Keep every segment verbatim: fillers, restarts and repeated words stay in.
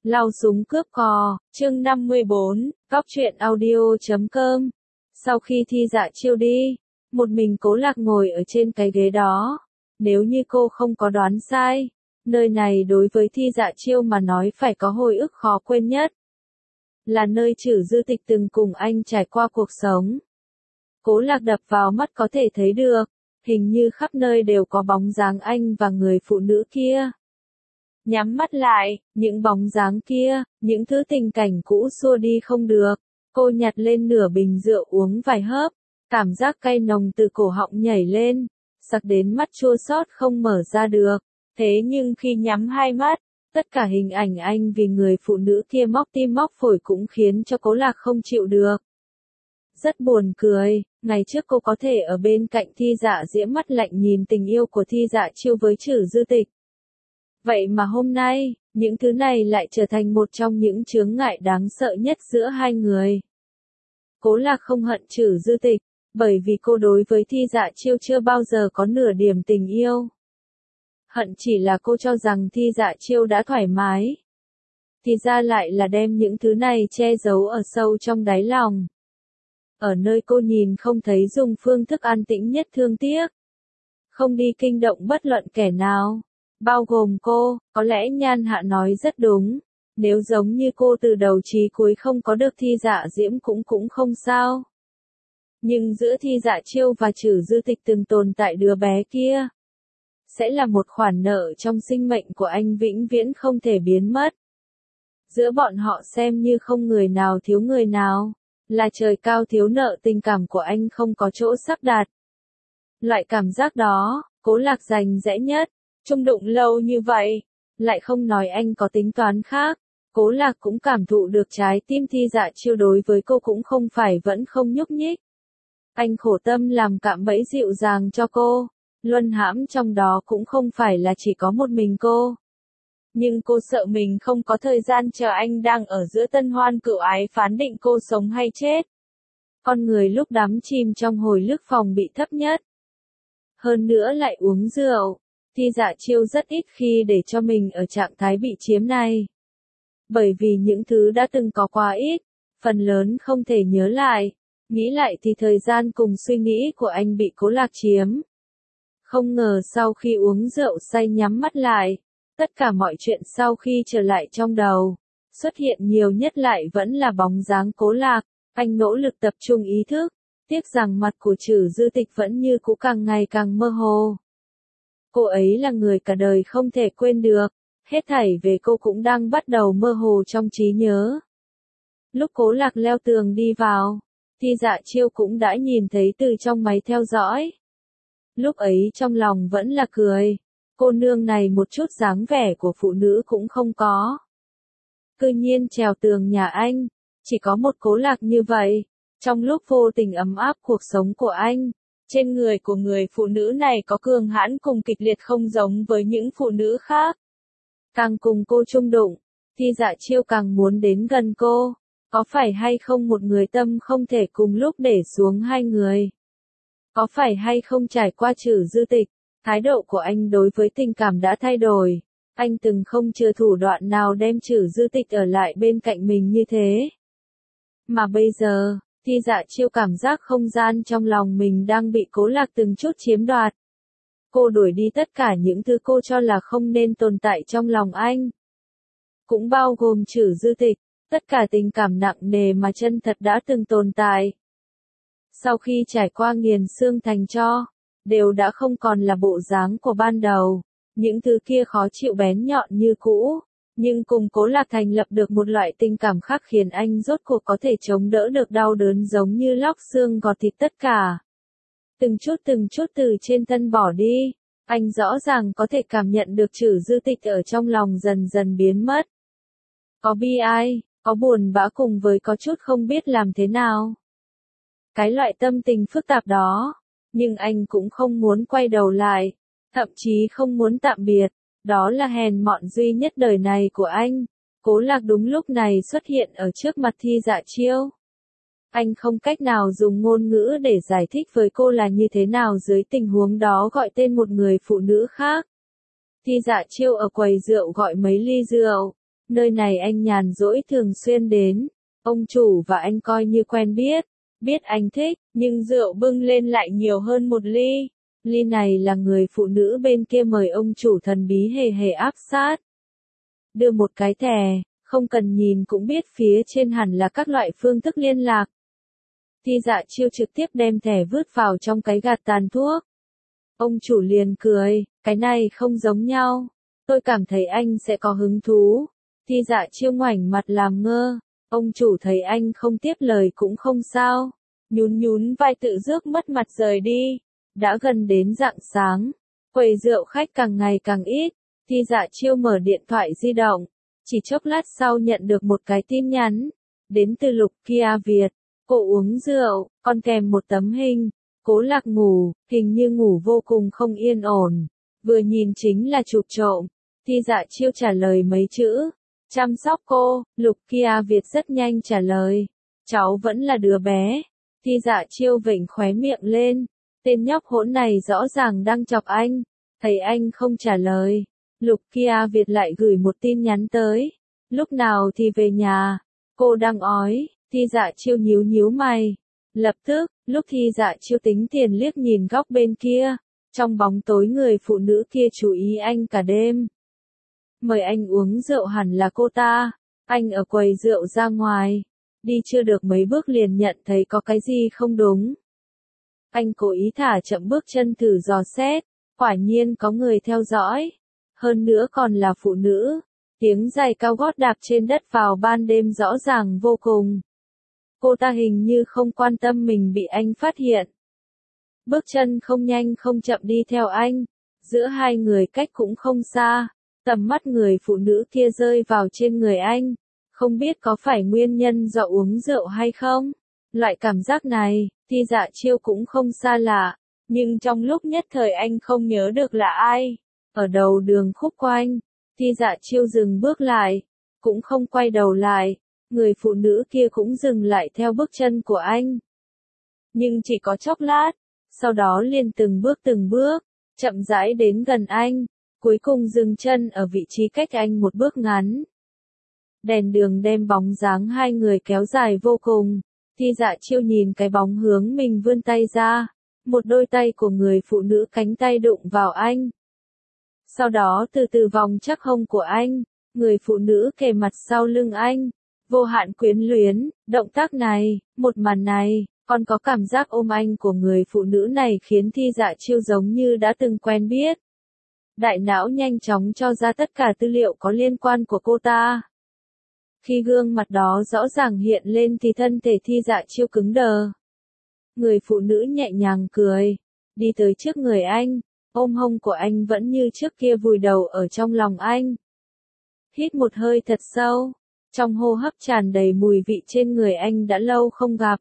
Lao súng cướp cò, chương năm mươi bốn, góc truyện audio chấm com. Sau khi Thi Dạ Chiêu đi, một mình Cố Lạc ngồi ở trên cái ghế đó. Nếu như cô không có đoán sai, nơi này đối với Thi Dạ Chiêu mà nói phải có hồi ức khó quên nhất. Là nơi Trử Dư Tịch từng cùng anh trải qua cuộc sống. Cố Lạc đập vào mắt có thể thấy được, hình như khắp nơi đều có bóng dáng anh và người phụ nữ kia. Nhắm mắt lại, những bóng dáng kia, những thứ tình cảnh cũ xua đi không được. Cô nhặt lên nửa bình rượu uống vài hớp, cảm giác cay nồng từ cổ họng nhảy lên, sặc đến mắt chua xót không mở ra được. Thế nhưng khi nhắm hai mắt, tất cả hình ảnh anh vì người phụ nữ kia móc tim móc phổi cũng khiến cho Cố Lạc không chịu được. Rất buồn cười, ngày trước cô có thể ở bên cạnh Thi Dạ Diễm mắt lạnh nhìn tình yêu của Thi Dạ Chiêu với Trử Dư Tịch. Vậy mà hôm nay, những thứ này lại trở thành một trong những chướng ngại đáng sợ nhất giữa hai người. Cố Lạc không hận Trử Dư Tịch, bởi vì cô đối với Thi Dạ Chiêu chưa bao giờ có nửa điểm tình yêu. Hận chỉ là cô cho rằng Thi Dạ Chiêu đã thoải mái. Thì ra lại là đem những thứ này che giấu ở sâu trong đáy lòng. Ở nơi cô nhìn không thấy dùng phương thức an tĩnh nhất thương tiếc. Không đi kinh động bất luận kẻ nào. Bao gồm cô, có lẽ Nhan Hạ nói rất đúng. Nếu giống như cô từ đầu chí cuối không có được Thi Dạ Diễm cũng cũng không sao. Nhưng giữa Thi Dạ Chiêu và Trử Dư Tịch từng tồn tại đứa bé kia. Sẽ là một khoản nợ trong sinh mệnh của anh vĩnh viễn không thể biến mất. Giữa bọn họ xem như không người nào thiếu người nào. Là trời cao thiếu nợ tình cảm của anh không có chỗ sắp đặt. Loại cảm giác đó, Cố Lạc dành dẽ nhất. Chung đụng lâu như vậy, lại không nói anh có tính toán khác. Cố Lạc cũng cảm thụ được trái tim Thi Dạ Chiêu đối với cô cũng không phải vẫn không nhúc nhích. Anh khổ tâm làm cạm bẫy dịu dàng cho cô, luân hãm trong đó cũng không phải là chỉ có một mình cô. Nhưng cô sợ mình không có thời gian chờ anh đang ở giữa tân hoan cựu ái phán định cô sống hay chết. Con người lúc đắm chìm trong hồi lức phòng bị thấp nhất. Hơn nữa lại uống rượu. Thi Dạ Chiêu rất ít khi để cho mình ở trạng thái bị chiếm này. Bởi vì những thứ đã từng có quá ít, phần lớn không thể nhớ lại. Nghĩ lại thì thời gian cùng suy nghĩ của anh bị Cố Lạc chiếm. Không ngờ sau khi uống rượu say nhắm mắt lại, tất cả mọi chuyện sau khi trở lại trong đầu, xuất hiện nhiều nhất lại vẫn là bóng dáng Cố Lạc. Anh nỗ lực tập trung ý thức, tiếc rằng mặt của Trử Dư Tịch vẫn như cũ càng ngày càng mơ hồ. Cô ấy là người cả đời không thể quên được, hết thảy về cô cũng đang bắt đầu mơ hồ trong trí nhớ. Lúc Cố Lạc leo tường đi vào, Thi Dạ Chiêu cũng đã nhìn thấy từ trong máy theo dõi. Lúc ấy trong lòng vẫn là cười, cô nương này một chút dáng vẻ của phụ nữ cũng không có. Cư nhiên trèo tường nhà anh, chỉ có một Cố Lạc như vậy, trong lúc vô tình ấm áp cuộc sống của anh. Trên người của người phụ nữ này có cường hãn cùng kịch liệt không giống với những phụ nữ khác. Càng cùng cô chung đụng, Thi Dạ Chiêu càng muốn đến gần cô. Có phải hay không một người tâm không thể cùng lúc để xuống hai người? Có phải hay không trải qua Trử Dư Tịch, thái độ của anh đối với tình cảm đã thay đổi. Anh từng không chừa thủ đoạn nào đem Trử Dư Tịch ở lại bên cạnh mình như thế. Mà bây giờ, Thi Dạ Chiêu cảm giác không gian trong lòng mình đang bị Cố Lạc từng chút chiếm đoạt. Cô đuổi đi tất cả những thứ cô cho là không nên tồn tại trong lòng anh. Cũng bao gồm Trử Dư Tịch, tất cả tình cảm nặng nề mà chân thật đã từng tồn tại. Sau khi trải qua nghiền xương thành tro, đều đã không còn là bộ dáng của ban đầu. Những thứ kia khó chịu bén nhọn như cũ. Nhưng cùng Cố Lạc thành lập được một loại tình cảm khác khiến anh rốt cuộc có thể chống đỡ được đau đớn giống như lóc xương gọt thịt tất cả. Từng chút từng chút từ trên thân bỏ đi, anh rõ ràng có thể cảm nhận được Trử Dư Tịch ở trong lòng dần dần biến mất. Có bi ai, có buồn bã cùng với có chút không biết làm thế nào. Cái loại tâm tình phức tạp đó, nhưng anh cũng không muốn quay đầu lại, thậm chí không muốn tạm biệt. Đó là hèn mọn duy nhất đời này của anh. Cố Lạc đúng lúc này xuất hiện ở trước mặt Thi Dạ Chiêu. Anh không cách nào dùng ngôn ngữ để giải thích với cô là như thế nào dưới tình huống đó gọi tên một người phụ nữ khác. Thi Dạ Chiêu ở quầy rượu gọi mấy ly rượu, Nơi này anh nhàn rỗi thường xuyên đến. Ông chủ và anh coi như quen biết. Biết anh thích, nhưng rượu bưng lên lại nhiều hơn một ly. Ly này là người phụ nữ bên kia mời ông chủ thần bí hề hề áp sát. Đưa một cái thẻ, không cần nhìn cũng biết phía trên hẳn là các loại phương thức liên lạc. Thi Dạ Chiêu trực tiếp đem thẻ vứt vào trong cái gạt tàn thuốc. Ông chủ liền cười, cái này không giống nhau. Tôi cảm thấy anh sẽ có hứng thú. Thi Dạ Chiêu ngoảnh mặt làm ngơ. Ông chủ thấy anh không tiếp lời cũng không sao. Nhún nhún vai tự rước mất mặt rời đi. Đã gần đến rạng sáng. Quầy rượu khách càng ngày càng ít. Thi Dạ Chiêu mở điện thoại di động. Chỉ chốc lát sau nhận được một cái tin nhắn. Đến từ Lục Kia Việt. Cô uống rượu, còn kèm một tấm hình. Cố Lạc ngủ, hình như ngủ vô cùng không yên ổn. Vừa nhìn chính là chụp trộm. Thi Dạ Chiêu trả lời mấy chữ. Chăm sóc cô, Lục Kia Việt rất nhanh trả lời. Cháu vẫn là đứa bé. Thi Dạ Chiêu vểnh khóe miệng lên. Tên nhóc hỗn này rõ ràng đang chọc anh. Thấy anh không trả lời. Lục Kia Việt lại gửi một tin nhắn tới. Lúc nào thì về nhà? Cô đang ói. Thi Dạ Chiêu nhíu nhíu mày. Lập tức, lúc Thi Dạ Chiêu tính tiền liếc nhìn góc bên kia. Trong bóng tối người phụ nữ kia chú ý anh cả đêm. Mời anh uống rượu hẳn là cô ta. Anh ở quầy rượu ra ngoài. Đi chưa được mấy bước liền nhận thấy có cái gì không đúng. Anh cố ý thả chậm bước chân thử dò xét. Quả nhiên có người theo dõi. Hơn nữa còn là phụ nữ. Tiếng giày cao gót đạp trên đất vào ban đêm rõ ràng vô cùng. Cô ta hình như không quan tâm mình bị anh phát hiện. Bước chân không nhanh không chậm đi theo anh. Giữa hai người cách cũng không xa. Tầm mắt người phụ nữ kia rơi vào trên người anh. Không biết có phải nguyên nhân do uống rượu hay không? Loại cảm giác này, Thi Dạ Chiêu cũng không xa lạ. Nhưng trong lúc nhất thời anh không nhớ được là ai. Ở đầu đường khúc quanh, Thi Dạ Chiêu dừng bước lại. Cũng không quay đầu lại. Người phụ nữ kia cũng dừng lại theo bước chân của anh. Nhưng chỉ có chốc lát. Sau đó liền từng bước từng bước, chậm rãi đến gần anh. Cuối cùng dừng chân ở vị trí cách anh một bước ngắn. Đèn đường đem bóng dáng hai người kéo dài vô cùng. Thi Dạ Chiêu nhìn cái bóng hướng mình vươn tay ra. Một đôi tay của người phụ nữ cánh tay đụng vào anh. Sau đó từ từ vòng chắc hông của anh. Người phụ nữ kề mặt sau lưng anh. Vô hạn quyến luyến, động tác này, một màn này, còn có cảm giác ôm anh của người phụ nữ này khiến Thi Dạ Chiêu giống như đã từng quen biết. Đại não nhanh chóng cho ra tất cả tư liệu có liên quan của cô ta. Khi gương mặt đó rõ ràng hiện lên thì thân thể Thi Dạ Chiêu cứng đờ. Người phụ nữ nhẹ nhàng cười, đi tới trước người anh, ôm hông của anh vẫn như trước kia vùi đầu ở trong lòng anh. Hít một hơi thật sâu, trong hô hấp tràn đầy mùi vị trên người anh đã lâu không gặp.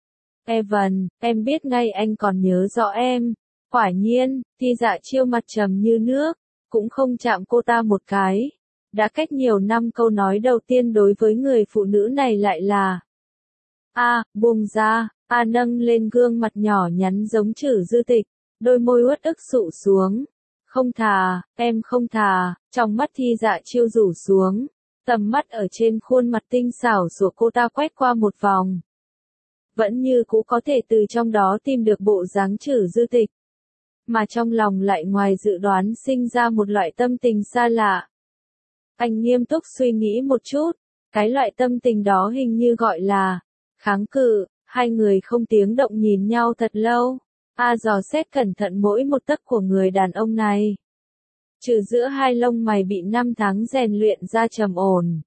Evan, em biết ngay anh còn nhớ rõ em. Quả nhiên, Thi Dạ Chiêu mặt trầm như nước, cũng không chạm cô ta một cái. Đã cách nhiều năm câu nói đầu tiên đối với người phụ nữ này lại là A, à, buông ra, A à, nâng lên gương mặt nhỏ nhắn giống Trử Dư Tịch, đôi môi uất ức sụ xuống. Không thà, em không thà, trong mắt Thi Dạ Chiêu rủ xuống, tầm mắt ở trên khuôn mặt tinh xảo của cô ta quét qua một vòng. Vẫn như cũ có thể từ trong đó tìm được bộ dáng Trử Dư Tịch. Mà trong lòng lại ngoài dự đoán sinh ra một loại tâm tình xa lạ. Anh nghiêm túc suy nghĩ một chút, cái loại tâm tình đó hình như gọi là kháng cự. Hai người không tiếng động nhìn nhau thật lâu. A dò xét cẩn thận mỗi một tấc của người đàn ông này. Trừ giữa hai lông mày bị năm tháng rèn luyện ra trầm ổn.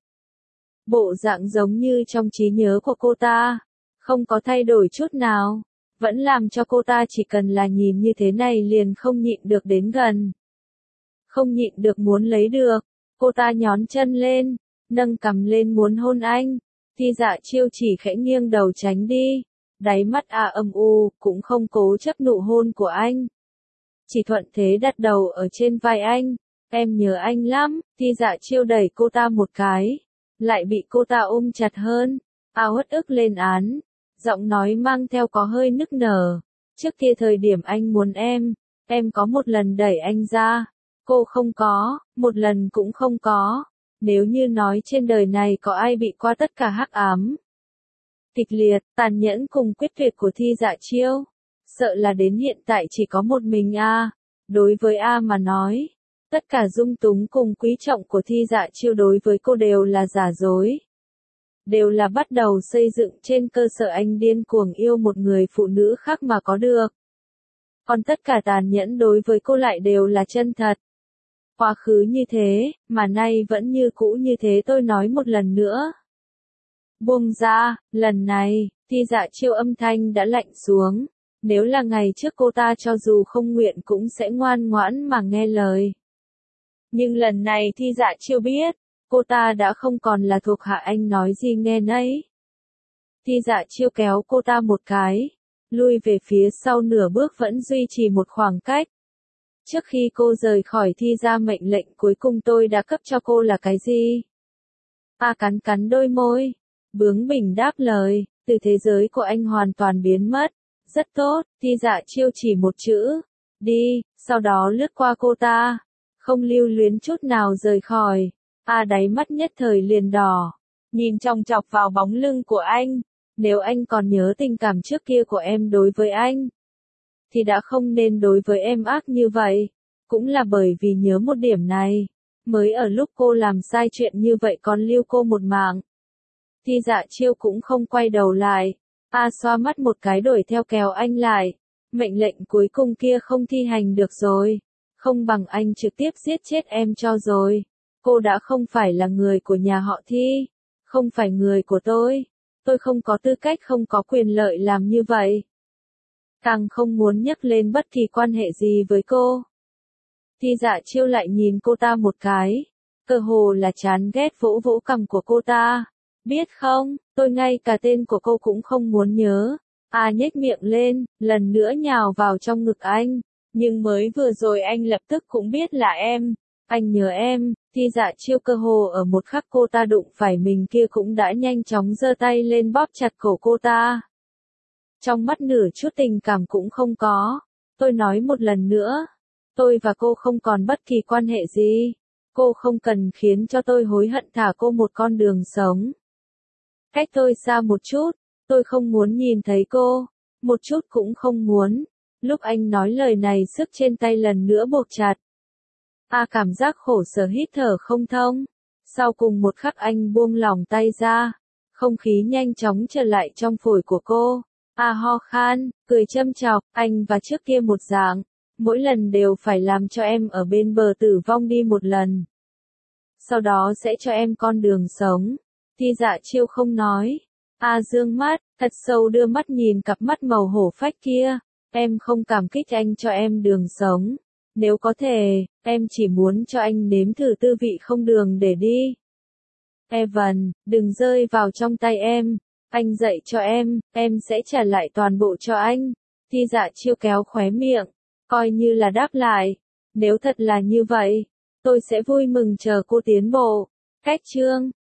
Bộ dạng giống như trong trí nhớ của cô ta, không có thay đổi chút nào. Vẫn làm cho cô ta chỉ cần là nhìn như thế này liền không nhịn được đến gần. Không nhịn được muốn lấy được. Cô ta nhón chân lên, nâng cằm lên muốn hôn anh. Thi Dạ Chiêu chỉ khẽ nghiêng đầu tránh đi. Đáy mắt A âm u, cũng không cố chấp nụ hôn của anh. Chỉ thuận thế đặt đầu ở trên vai anh. Em nhớ anh lắm. Thi Dạ Chiêu đẩy cô ta một cái. Lại bị cô ta ôm chặt hơn. A uất ức lên án. Giọng nói mang theo có hơi nức nở. Trước kia thời điểm anh muốn em, em có một lần đẩy anh ra. Cô không có, một lần cũng không có. Nếu như nói trên đời này có ai bị qua tất cả hắc ám, kịch liệt, tàn nhẫn cùng quyết tuyệt của Thi Dạ Chiêu, sợ là đến hiện tại chỉ có một mình A. Đối với A mà nói, tất cả dung túng cùng quý trọng của Thi Dạ Chiêu đối với cô đều là giả dối. Đều là bắt đầu xây dựng trên cơ sở anh điên cuồng yêu một người phụ nữ khác mà có được. Còn tất cả tàn nhẫn đối với cô lại đều là chân thật. Quá khứ như thế, mà nay vẫn như cũ như thế, tôi nói một lần nữa. Buông ra, lần này, Thi Dạ Chiêu âm thanh đã lạnh xuống. Nếu là ngày trước cô ta cho dù không nguyện cũng sẽ ngoan ngoãn mà nghe lời. Nhưng lần này Thi Dạ Chiêu biết, cô ta đã không còn là thuộc hạ anh nói gì nghe nấy. Thi Dạ Chiêu kéo cô ta một cái, lui về phía sau nửa bước vẫn duy trì một khoảng cách. Trước khi cô rời khỏi thi ra mệnh lệnh cuối cùng tôi đã cấp cho cô là cái gì? A cắn cắn đôi môi, bướng bỉnh đáp lời, từ thế giới của anh hoàn toàn biến mất. Rất tốt, Thi Dạ Chiêu chỉ một chữ, đi, sau đó lướt qua cô ta, không lưu luyến chút nào rời khỏi. A đáy mắt nhất thời liền đỏ, nhìn chòng chọc vào bóng lưng của anh. Nếu anh còn nhớ tình cảm trước kia của em đối với anh, thì đã không nên đối với em ác như vậy. Cũng là bởi vì nhớ một điểm này, mới ở lúc cô làm sai chuyện như vậy còn lưu cô một mạng. Thi Dạ Chiêu cũng không quay đầu lại. A xoa mắt một cái đuổi theo kéo anh lại. Mệnh lệnh cuối cùng kia không thi hành được rồi. Không bằng anh trực tiếp giết chết em cho rồi. Cô đã không phải là người của nhà họ Thi. Không phải người của tôi. Tôi không có tư cách, không có quyền lợi làm như vậy. Càng không muốn nhắc lên bất kỳ quan hệ gì với cô. Thi Dạ Chiêu lại nhìn cô ta một cái. Cơ hồ là chán ghét vỗ vỗ cằm của cô ta. Biết không, tôi ngay cả tên của cô cũng không muốn nhớ. A nhếch miệng lên, lần nữa nhào vào trong ngực anh. Nhưng mới vừa rồi anh lập tức cũng biết là em. Anh nhớ em. Thi Dạ Chiêu cơ hồ ở một khắc cô ta đụng phải mình kia cũng đã nhanh chóng giơ tay lên bóp chặt cổ cô ta. Trong mắt nửa chút tình cảm cũng không có. Tôi nói một lần nữa. Tôi và cô không còn bất kỳ quan hệ gì. Cô không cần khiến cho tôi hối hận thả cô một con đường sống. Cách tôi xa một chút. Tôi không muốn nhìn thấy cô. Một chút cũng không muốn. Lúc anh nói lời này sức trên tay lần nữa buộc chặt. A cảm giác khổ sở hít thở không thông. Sau cùng một khắc anh buông lỏng tay ra. Không khí nhanh chóng trở lại trong phổi của cô. A ho khan, cười châm chọc, anh và trước kia một dạng. Mỗi lần đều phải làm cho em ở bên bờ tử vong đi một lần. Sau đó sẽ cho em con đường sống. Thi Dạ Chiêu không nói. A dương mắt, thật sâu đưa mắt nhìn cặp mắt màu hổ phách kia. Em không cảm kích anh cho em đường sống. Nếu có thể, em chỉ muốn cho anh nếm thử tư vị không đường để đi. Evan, đừng rơi vào trong tay em. Anh dạy cho em, em sẽ trả lại toàn bộ cho anh. Thi Dạ Chiêu kéo khóe miệng, coi như là đáp lại. Nếu thật là như vậy, tôi sẽ vui mừng chờ cô tiến bộ. Cách chương